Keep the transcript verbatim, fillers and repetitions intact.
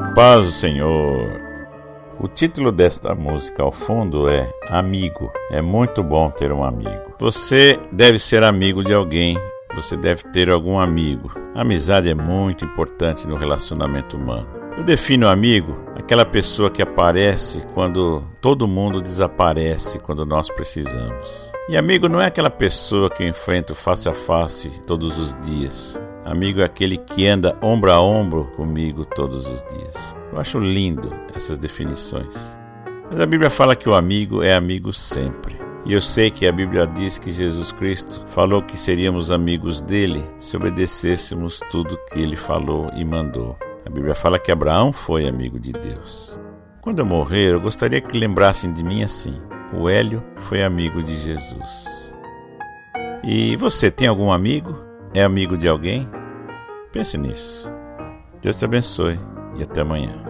paz do Senhor. O título desta música ao fundo é Amigo. É muito bom ter um amigo. Você deve ser amigo de alguém. Você deve ter algum amigo. A amizade é muito importante no relacionamento humano. Eu defino amigo aquela pessoa que aparece quando todo mundo desaparece, quando nós precisamos. E amigo não é aquela pessoa que eu enfrento face a face todos os dias. Amigo é aquele que anda ombro a ombro comigo todos os dias. Eu acho lindo essas definições. Mas a Bíblia fala que o amigo é amigo sempre. E eu sei que a Bíblia diz que Jesus Cristo falou que seríamos amigos dele se obedecêssemos tudo que ele falou e mandou. A Bíblia fala que Abraão foi amigo de Deus. Quando eu morrer, eu gostaria que lembrassem de mim assim: o Hélio foi amigo de Jesus. E você tem algum amigo? É amigo de alguém? Pense nisso. Deus te abençoe e até amanhã.